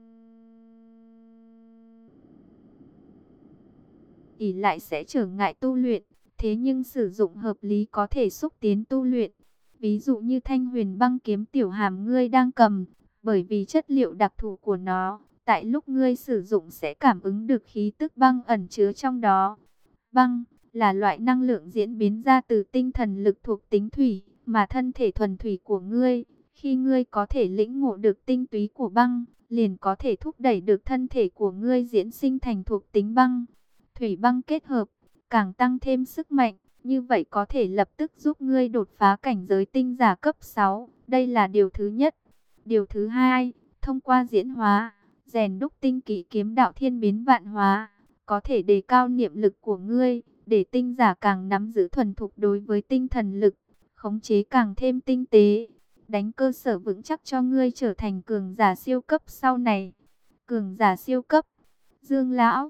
A: ỷ lại sẽ trở ngại tu luyện, thế nhưng sử dụng hợp lý có thể xúc tiến tu luyện. Ví dụ như thanh huyền băng kiếm Tiểu Hàm ngươi đang cầm, bởi vì chất liệu đặc thù của nó, tại lúc ngươi sử dụng sẽ cảm ứng được khí tức băng ẩn chứa trong đó. Băng là loại năng lượng diễn biến ra từ tinh thần lực thuộc tính thủy, mà thân thể thuần thủy của ngươi, khi ngươi có thể lĩnh ngộ được tinh túy của băng, liền có thể thúc đẩy được thân thể của ngươi diễn sinh thành thuộc tính băng. Thủy băng kết hợp, càng tăng thêm sức mạnh, như vậy có thể lập tức giúp ngươi đột phá cảnh giới tinh giả cấp sáu, đây là điều thứ nhất. Điều thứ hai, thông qua diễn hóa, rèn đúc tinh kỷ kiếm đạo thiên biến vạn hóa, có thể đề cao niệm lực của ngươi, để tinh giả càng nắm giữ thuần thục đối với tinh thần lực, khống chế càng thêm tinh tế, đánh cơ sở vững chắc cho ngươi trở thành cường giả siêu cấp sau này. Cường giả siêu cấp, Dương lão,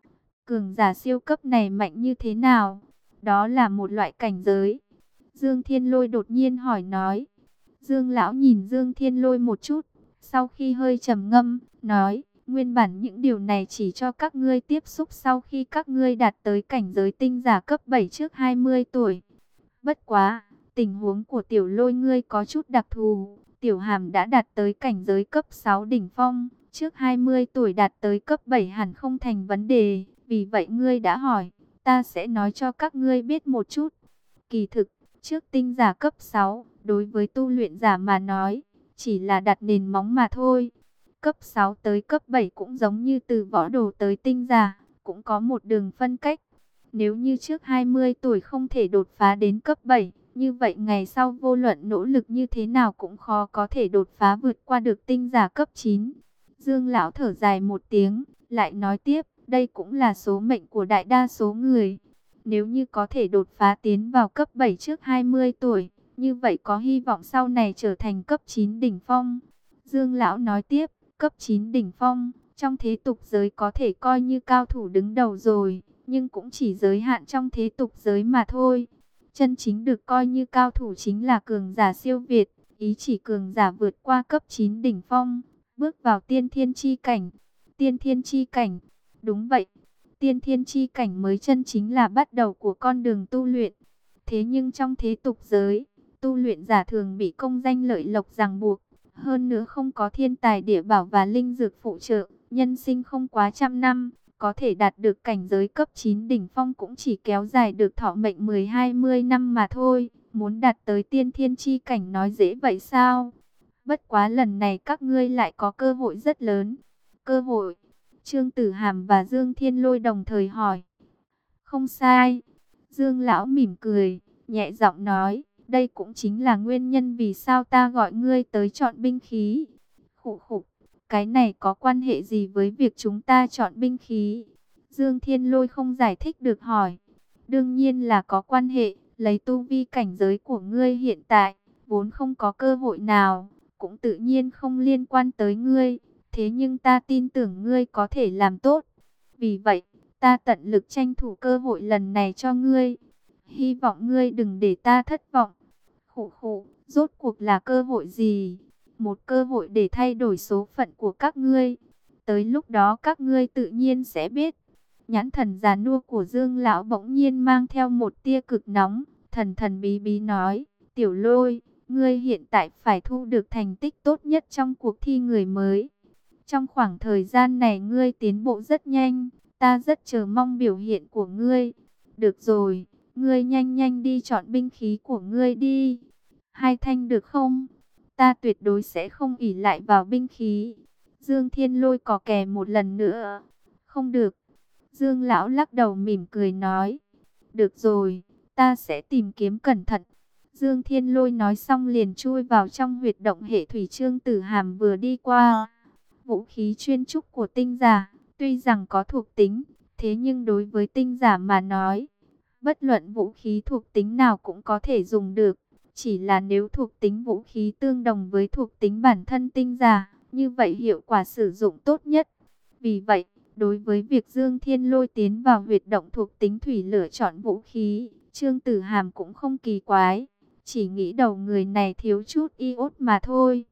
A: cường giả siêu cấp này mạnh như thế nào? Đó là một loại cảnh giới. Dương Thiên Lôi đột nhiên hỏi nói. Dương lão nhìn Dương Thiên Lôi một chút, sau khi hơi trầm ngâm, nói, nguyên bản những điều này chỉ cho các ngươi tiếp xúc sau khi các ngươi đạt tới cảnh giới tinh giả cấp bảy trước hai mươi tuổi. Bất quá, tình huống của Tiểu Lôi ngươi có chút đặc thù, Tiểu Hàm đã đạt tới cảnh giới cấp sáu đỉnh phong, trước hai mươi tuổi đạt tới cấp bảy hẳn không thành vấn đề, vì vậy ngươi đã hỏi, ta sẽ nói cho các ngươi biết một chút. Kỳ thực, trước tinh giả cấp sáu, đối với tu luyện giả mà nói, chỉ là đặt nền móng mà thôi. Cấp sáu tới cấp bảy cũng giống như từ võ đồ tới tinh giả, cũng có một đường phân cách. Nếu như trước hai mươi tuổi không thể đột phá đến cấp bảy, như vậy ngày sau vô luận nỗ lực như thế nào cũng khó có thể đột phá vượt qua được tinh giả cấp chín. Dương lão thở dài một tiếng, lại nói tiếp, đây cũng là số mệnh của đại đa số người. Nếu như có thể đột phá tiến vào cấp bảy trước hai mươi tuổi, như vậy có hy vọng sau này trở thành cấp chín đỉnh phong. Dương lão nói tiếp, cấp chín đỉnh phong, trong thế tục giới có thể coi như cao thủ đứng đầu rồi, nhưng cũng chỉ giới hạn trong thế tục giới mà thôi. Chân chính được coi như cao thủ chính là cường giả siêu việt, ý chỉ cường giả vượt qua cấp chín đỉnh phong, bước vào tiên thiên chi cảnh. Tiên thiên chi cảnh, đúng vậy, tiên thiên chi cảnh mới chân chính là bắt đầu của con đường tu luyện. Thế nhưng trong thế tục giới, tu luyện giả thường bị công danh lợi lộc ràng buộc, hơn nữa không có thiên tài địa bảo và linh dược phụ trợ, nhân sinh không quá trăm năm, có thể đạt được cảnh giới cấp chín đỉnh phong cũng chỉ kéo dài được thọ mệnh mười hai mươi năm mà thôi. Muốn đạt tới tiên thiên chi cảnh nói dễ vậy sao? Bất quá lần này các ngươi lại có cơ hội rất lớn. Cơ hội? Trương Tử Hàm và Dương Thiên Lôi đồng thời hỏi. Không sai. Dương lão mỉm cười, nhẹ giọng nói, đây cũng chính là nguyên nhân vì sao ta gọi ngươi tới chọn binh khí. Khụ khụ, cái này có quan hệ gì với việc chúng ta chọn binh khí? Dương Thiên Lôi không giải thích được hỏi. Đương nhiên là có quan hệ, lấy tu vi cảnh giới của ngươi hiện tại, vốn không có cơ hội nào, cũng tự nhiên không liên quan tới ngươi. Thế nhưng ta tin tưởng ngươi có thể làm tốt. Vì vậy, ta tận lực tranh thủ cơ hội lần này cho ngươi. Hy vọng ngươi đừng để ta thất vọng. Khụ khụ, rốt cuộc là cơ hội gì? Một cơ hội để thay đổi số phận của các ngươi. Tới lúc đó các ngươi tự nhiên sẽ biết. Nhãn thần già nua của Dương lão bỗng nhiên mang theo một tia cực nóng, thần thần bí bí nói, Tiểu Lôi, ngươi hiện tại phải thu được thành tích tốt nhất trong cuộc thi người mới. Trong khoảng thời gian này ngươi tiến bộ rất nhanh, ta rất chờ mong biểu hiện của ngươi. Được rồi, ngươi nhanh nhanh đi chọn binh khí của ngươi đi. Hai thanh được không? Ta tuyệt đối sẽ không ỷ lại vào binh khí. Dương Thiên Lôi cò kè một lần nữa. Không được. Dương lão lắc đầu mỉm cười nói. Được rồi, ta sẽ tìm kiếm cẩn thận. Dương Thiên Lôi nói xong liền chui vào trong huyệt động hệ thủy. Trương Tử Hàm vừa đi qua. Vũ khí chuyên trúc của tinh giả, tuy rằng có thuộc tính, thế nhưng đối với tinh giả mà nói, bất luận vũ khí thuộc tính nào cũng có thể dùng được. Chỉ là nếu thuộc tính vũ khí tương đồng với thuộc tính bản thân tinh giả, như vậy hiệu quả sử dụng tốt nhất. Vì vậy, đối với việc Dương Thiên Lôi tiến vào huyệt động thuộc tính thủy lựa chọn vũ khí, Trương Tử Hàm cũng không kỳ quái, chỉ nghĩ đầu người này thiếu chút iốt mà thôi.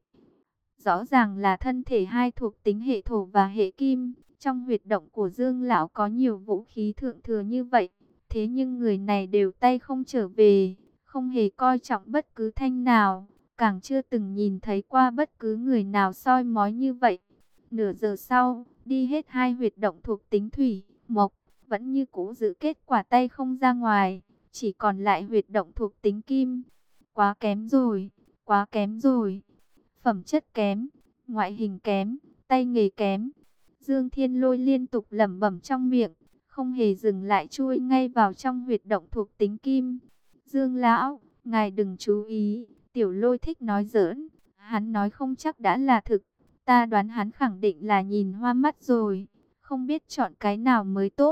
A: Rõ ràng là thân thể hai thuộc tính hệ thổ và hệ kim, trong huyệt động của Dương lão có nhiều vũ khí thượng thừa như vậy, thế nhưng người này đều tay không trở về, không hề coi trọng bất cứ thanh nào, càng chưa từng nhìn thấy qua bất cứ người nào soi mói như vậy. Nửa giờ sau, đi hết hai huyệt động thuộc tính thủy, mộc, vẫn như cũ giữ kết quả tay không ra ngoài, chỉ còn lại huyệt động thuộc tính kim. Quá kém rồi, quá kém rồi. Phẩm chất kém, ngoại hình kém, tay nghề kém. Dương Thiên Lôi liên tục lẩm bẩm trong miệng, không hề dừng lại chui ngay vào trong huyệt động thuộc tính kim. Dương lão, ngài đừng chú ý, Tiểu Lôi thích nói giỡn, hắn nói không chắc đã là thực. Ta đoán hắn khẳng định là nhìn hoa mắt rồi, không biết chọn cái nào mới tốt,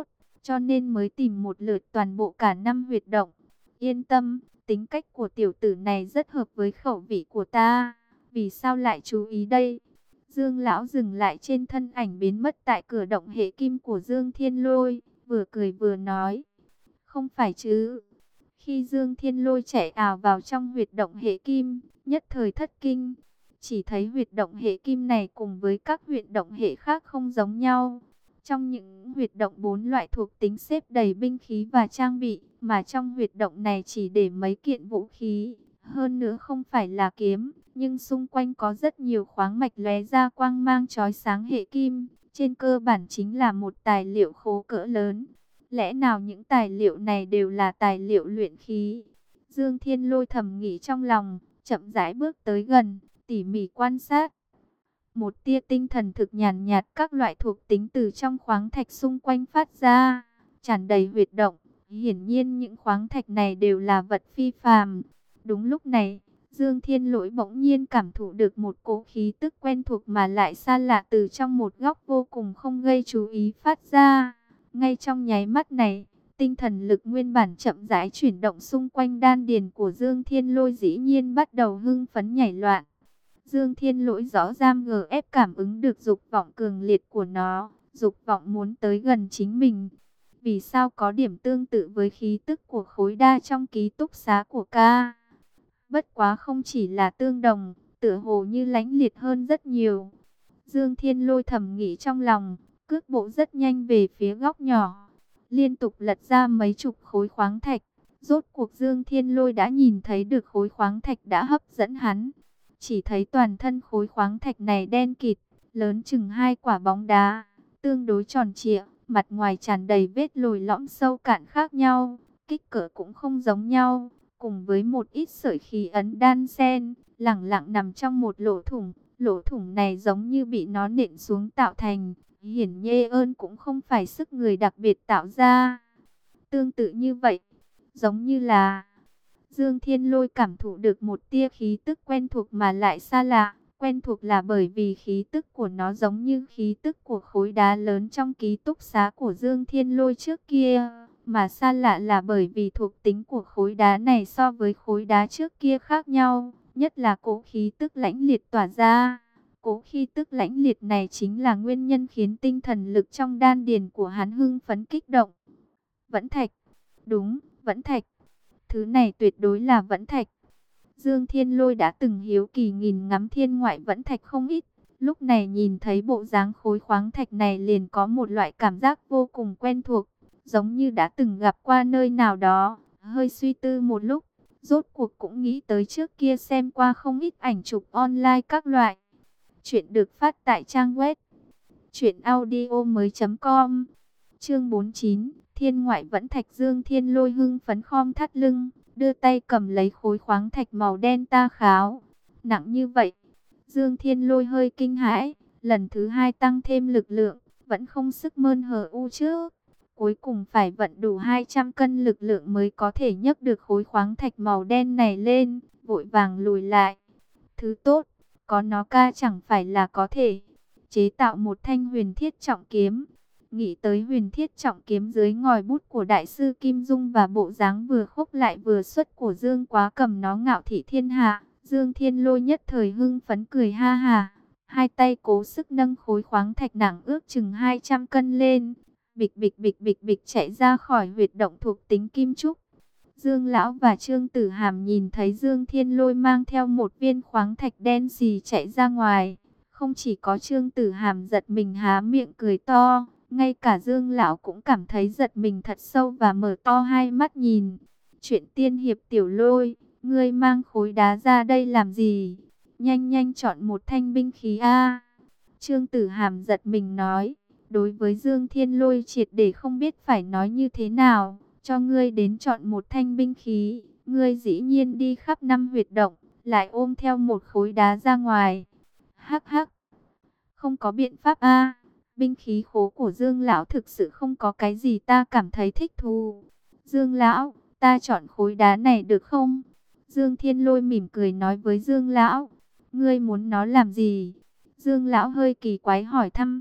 A: cho nên mới tìm một lượt toàn bộ cả năm huyệt động. Yên tâm, tính cách của tiểu tử này rất hợp với khẩu vị của ta. Vì sao lại chú ý đây? Dương lão dừng lại trên thân ảnh biến mất tại cửa động hệ kim của Dương Thiên Lôi, vừa cười vừa nói. Không phải chứ. Khi Dương Thiên Lôi chạy ào vào trong huyệt động hệ kim, nhất thời thất kinh. Chỉ thấy huyệt động hệ kim này cùng với các huyệt động hệ khác không giống nhau. Trong những huyệt động bốn loại thuộc tính xếp đầy binh khí và trang bị, mà trong huyệt động này chỉ để mấy kiện vũ khí. Hơn nữa không phải là kiếm, nhưng xung quanh có rất nhiều khoáng mạch lóe ra quang mang chói sáng hệ kim. Trên cơ bản chính là một tài liệu khố cỡ lớn. Lẽ nào những tài liệu này đều là tài liệu luyện khí? Dương Thiên Lôi thầm nghĩ trong lòng, chậm rãi bước tới gần, tỉ mỉ quan sát. Một tia tinh thần thực nhàn nhạt các loại thuộc tính từ trong khoáng thạch xung quanh phát ra, tràn đầy huyệt động. Hiển nhiên những khoáng thạch này đều là vật phi phàm. Đúng lúc này, Dương Thiên Lỗi bỗng nhiên cảm thụ được một cỗ khí tức quen thuộc mà lại xa lạ từ trong một góc vô cùng không gây chú ý phát ra. Ngay trong nháy mắt này, tinh thần lực nguyên bản chậm rãi chuyển động xung quanh đan điền của Dương Thiên Lôi dĩ nhiên bắt đầu hưng phấn nhảy loạn. Dương Thiên Lỗi rõ ràng gờ ép cảm ứng được dục vọng cường liệt của nó, dục vọng muốn tới gần chính mình. Vì sao có điểm tương tự với khí tức của khối đa trong ký túc xá của ca? Bất quá không chỉ là tương đồng, tựa hồ như lãnh liệt hơn rất nhiều. Dương Thiên Lôi thầm nghĩ trong lòng, cước bộ rất nhanh về phía góc nhỏ, liên tục lật ra mấy chục khối khoáng thạch. Rốt cuộc Dương Thiên Lôi đã nhìn thấy được khối khoáng thạch đã hấp dẫn hắn. Chỉ thấy toàn thân khối khoáng thạch này đen kịt, lớn chừng hai quả bóng đá, tương đối tròn trịa, mặt ngoài tràn đầy vết lồi lõm sâu cạn khác nhau, kích cỡ cũng không giống nhau, cùng với một ít sợi khí ấn đan xen, lẳng lặng nằm trong một lỗ thủng. Lỗ thủng này giống như bị nó nện xuống tạo thành, hiển nhiên ơn cũng không phải sức người đặc biệt tạo ra. Tương tự như vậy, giống như là Dương Thiên Lôi cảm thụ được một tia khí tức quen thuộc mà lại xa lạ. Quen thuộc là bởi vì khí tức của nó giống như khí tức của khối đá lớn trong ký túc xá của Dương Thiên Lôi trước kia. Mà xa lạ là bởi vì thuộc tính của khối đá này so với khối đá trước kia khác nhau. Nhất là cỗ khí tức lãnh liệt tỏa ra. Cỗ khí tức lãnh liệt này chính là nguyên nhân khiến tinh thần lực trong đan điền của hắn hưng phấn kích động. Vẫn thạch. Đúng, vẫn thạch. Thứ này tuyệt đối là vẫn thạch. Dương Thiên Lôi đã từng hiếu kỳ nhìn ngắm thiên ngoại vẫn thạch không ít. Lúc này nhìn thấy bộ dáng khối khoáng thạch này liền có một loại cảm giác vô cùng quen thuộc. Giống như đã từng gặp qua nơi nào đó. Hơi suy tư một lúc, rốt cuộc cũng nghĩ tới trước kia xem qua không ít ảnh chụp online các loại. Chuyện được phát tại trang web truyện audio mới chấm com. Chương bốn mươi chín, Thiên ngoại vẫn thạch. Dương Thiên Lôi hưng phấn khom thắt lưng, đưa tay cầm lấy khối khoáng thạch màu đen ta kháo. Nặng như vậy, Dương Thiên Lôi hơi kinh hãi, lần thứ hai tăng thêm lực lượng, vẫn không sức mơn hờ u chứ. Cuối cùng phải vận đủ hai trăm cân lực lượng mới có thể nhấc được khối khoáng thạch màu đen này lên, vội vàng lùi lại. Thứ tốt, có nó ca chẳng phải là có thể chế tạo một thanh huyền thiết trọng kiếm. Nghĩ tới huyền thiết trọng kiếm dưới ngòi bút của đại sư Kim Dung và bộ dáng vừa khúc lại vừa xuất của Dương Quá cầm nó ngạo thị thiên hạ, Dương Thiên Lôi nhất thời hưng phấn cười ha hà. Hai tay cố sức nâng khối khoáng thạch nặng ước chừng hai trăm cân lên, bịch bịch bịch bịch bịch chạy ra khỏi huyệt động thuộc tính kim trúc. Dương Lão và Trương Tử Hàm nhìn thấy Dương Thiên Lôi mang theo một viên khoáng thạch đen xì chạy ra ngoài. Không chỉ có Trương Tử Hàm giật mình há miệng cười to, ngay cả Dương Lão cũng cảm thấy giật mình thật sâu và mở to hai mắt nhìn. Chuyện tiên hiệp Tiểu Lôi, ngươi mang khối đá ra đây làm gì? Nhanh nhanh chọn một thanh binh khí a. Trương Tử Hàm giật mình nói, đối với Dương Thiên Lôi triệt để không biết phải nói như thế nào. Cho ngươi đến chọn một thanh binh khí, ngươi dĩ nhiên đi khắp năm huyệt động, lại ôm theo một khối đá ra ngoài. Hắc hắc, không có biện pháp a. Binh khí khố của Dương Lão thực sự không có cái gì ta cảm thấy thích thú. Dương Lão, ta chọn khối đá này được không? Dương Thiên Lôi mỉm cười nói với Dương Lão, ngươi muốn nó làm gì? Dương Lão hơi kỳ quái hỏi thăm.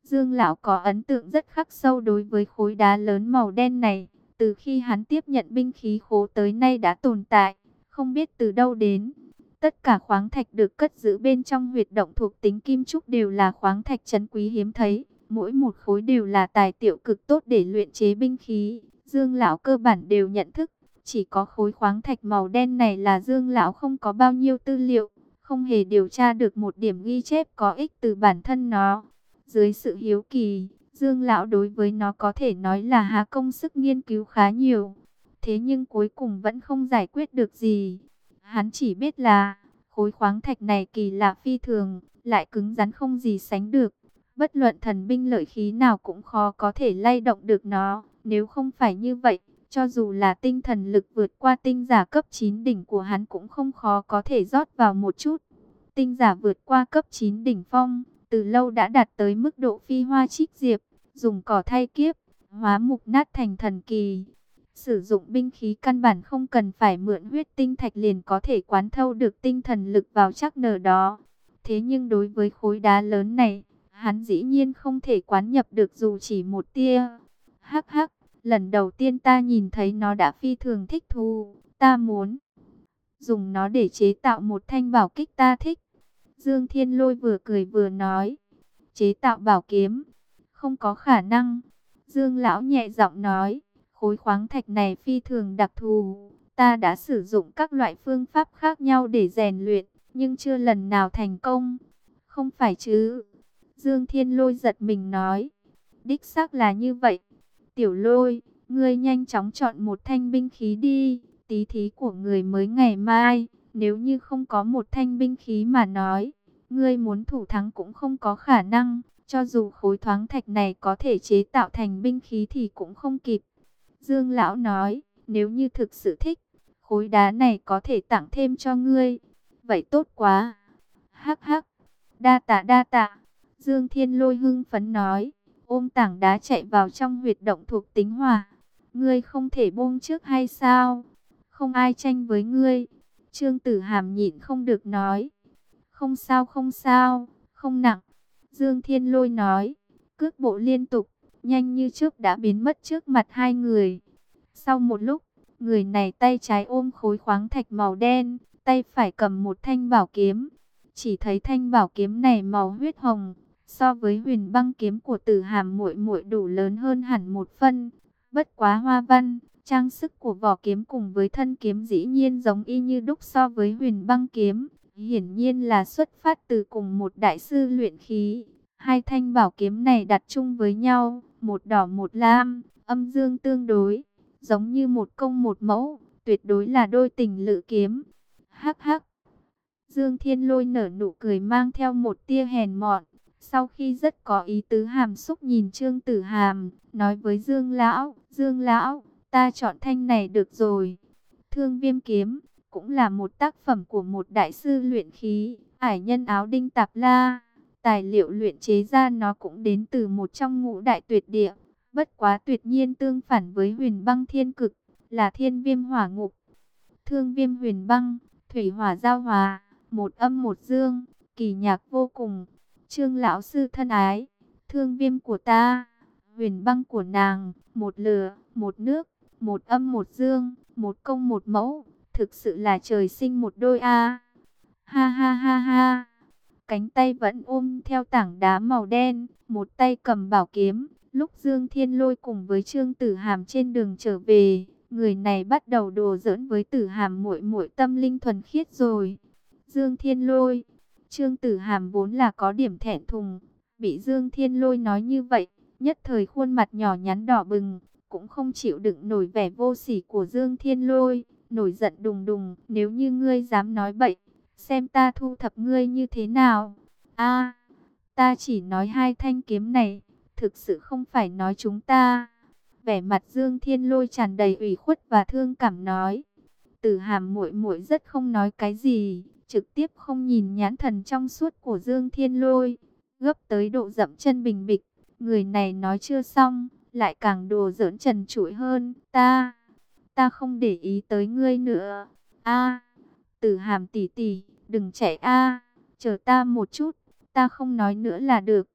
A: Dương lão có ấn tượng rất khắc sâu đối với khối đá lớn màu đen này. Từ khi hắn tiếp nhận binh khí khố tới nay đã tồn tại, không biết từ đâu đến. Tất cả khoáng thạch được cất giữ bên trong huyệt động thuộc tính kim trúc đều là khoáng thạch trân quý hiếm thấy. Mỗi một khối đều là tài tiểu cực tốt để luyện chế binh khí. Dương lão cơ bản đều nhận thức. Chỉ có khối khoáng thạch màu đen này là Dương lão không có bao nhiêu tư liệu, không hề điều tra được một điểm ghi chép có ích từ bản thân nó. Dưới sự hiếu kỳ, Dương lão đối với nó có thể nói là há công sức nghiên cứu khá nhiều. Thế nhưng cuối cùng vẫn không giải quyết được gì. Hắn chỉ biết là khối khoáng thạch này kỳ lạ phi thường, lại cứng rắn không gì sánh được. Bất luận thần binh lợi khí nào cũng khó có thể lay động được nó. Nếu không phải như vậy, cho dù là tinh thần lực vượt qua tinh giả cấp chín đỉnh của hắn cũng không khó có thể rót vào một chút. Tinh giả vượt qua cấp chín đỉnh phong, từ lâu đã đạt tới mức độ phi hoa trích diệp, dùng cỏ thay kiếp, hóa mục nát thành thần kỳ. Sử dụng binh khí căn bản không cần phải mượn huyết tinh thạch liền có thể quán thâu được tinh thần lực vào chắc nở đó. Thế nhưng đối với khối đá lớn này, hắn dĩ nhiên không thể quán nhập được dù chỉ một tia. Hắc hắc, lần đầu tiên ta nhìn thấy nó đã phi thường thích thú, ta muốn dùng nó để chế tạo một thanh bảo kích ta thích. Dương Thiên Lôi vừa cười vừa nói, chế tạo bảo kiếm, không có khả năng. Dương Lão nhẹ giọng nói, khối khoáng thạch này phi thường đặc thù, ta đã sử dụng các loại phương pháp khác nhau để rèn luyện, nhưng chưa lần nào thành công. Không phải chứ? Dương Thiên Lôi giật mình nói, đích xác là như vậy. Tiểu Lôi, ngươi nhanh chóng chọn một thanh binh khí đi, tí thí của người mới ngày mai. Nếu như không có một thanh binh khí mà nói, ngươi muốn thủ thắng cũng không có khả năng. Cho dù khối thoáng thạch này có thể chế tạo thành binh khí thì cũng không kịp. Dương Lão nói, nếu như thực sự thích, khối đá này có thể tặng thêm cho ngươi. Vậy tốt quá. Hắc hắc, đa tạ đa tạ. Dương Thiên Lôi hưng phấn nói, ôm tảng đá chạy vào trong huyệt động thuộc tính hỏa. Ngươi không thể buông trước hay sao? Không ai tranh với ngươi. Trương Tử Hàm nhịn không được nói. Không sao không sao, không nặng. Dương Thiên Lôi nói, cước bộ liên tục, nhanh như trước đã biến mất trước mặt hai người. Sau một lúc, người này tay trái ôm khối khoáng thạch màu đen, tay phải cầm một thanh bảo kiếm. Chỉ thấy thanh bảo kiếm này màu huyết hồng, so với huyền băng kiếm của Tử Hàm muội muội đủ lớn hơn hẳn một phân. Bất quá hoa văn, trang sức của vỏ kiếm cùng với thân kiếm dĩ nhiên giống y như đúc so với huyền băng kiếm. Hiển nhiên là xuất phát từ cùng một đại sư luyện khí. Hai thanh bảo kiếm này đặt chung với nhau, một đỏ một lam, âm dương tương đối, giống như một công một mẫu, tuyệt đối là đôi tình lữ kiếm. Hắc hắc. Dương Thiên Lôi nở nụ cười mang theo một tia hèn mọn. Sau khi rất có ý tứ hàm xúc nhìn Trương Tử Hàm, nói với Dương Lão, Dương Lão, ta chọn thanh này được rồi. Thương Viêm kiếm, cũng là một tác phẩm của một đại sư luyện khí, ải nhân áo đinh tạp la. Tài liệu luyện chế ra nó cũng đến từ một trong ngũ đại tuyệt địa, bất quá tuyệt nhiên tương phản với huyền băng thiên cực, là thiên viêm hỏa ngục. Thương viêm huyền băng, thủy hỏa giao hòa, một âm một dương, kỳ nhạc vô cùng. Trương lão sư thân ái, thương viêm của ta, huyền băng của nàng, một lửa, một nước, một âm một dương, một công một mẫu, thực sự là trời sinh một đôi a. Ha ha ha ha. Cánh tay vẫn ôm theo tảng đá màu đen, một tay cầm bảo kiếm. Lúc Dương Thiên Lôi cùng với Trương Tử Hàm trên đường trở về, người này bắt đầu đùa giỡn với Tử Hàm muội muội tâm linh thuần khiết rồi. Dương Thiên Lôi, Trương Tử Hàm vốn là có điểm thẹn thùng, bị Dương Thiên Lôi nói như vậy, nhất thời khuôn mặt nhỏ nhắn đỏ bừng, cũng không chịu đựng nổi vẻ vô sỉ của Dương Thiên Lôi, nổi giận đùng đùng, nếu như ngươi dám nói bậy, xem ta thu thập ngươi như thế nào. A, ta chỉ nói hai thanh kiếm này, thực sự không phải nói chúng ta. Vẻ mặt Dương Thiên Lôi tràn đầy ủy khuất và thương cảm nói. Tử Hàm muội muội rất không nói cái gì, trực tiếp không nhìn nhãn thần trong suốt của Dương Thiên Lôi, gấp tới độ dậm chân bình bịch. Người này nói chưa xong, lại càng đùa giỡn trần trụi hơn. Ta, ta không để ý tới ngươi nữa. A, Tử Hàm tỷ tỷ, đừng chạy a, chờ ta một chút, ta không nói nữa là được.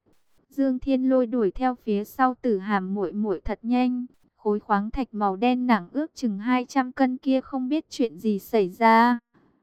A: Dương Thiên Lôi đuổi theo phía sau Tử Hàm muội muội thật nhanh. Khối khoáng thạch màu đen nặng ước chừng hai trăm cân kia không biết chuyện gì xảy ra,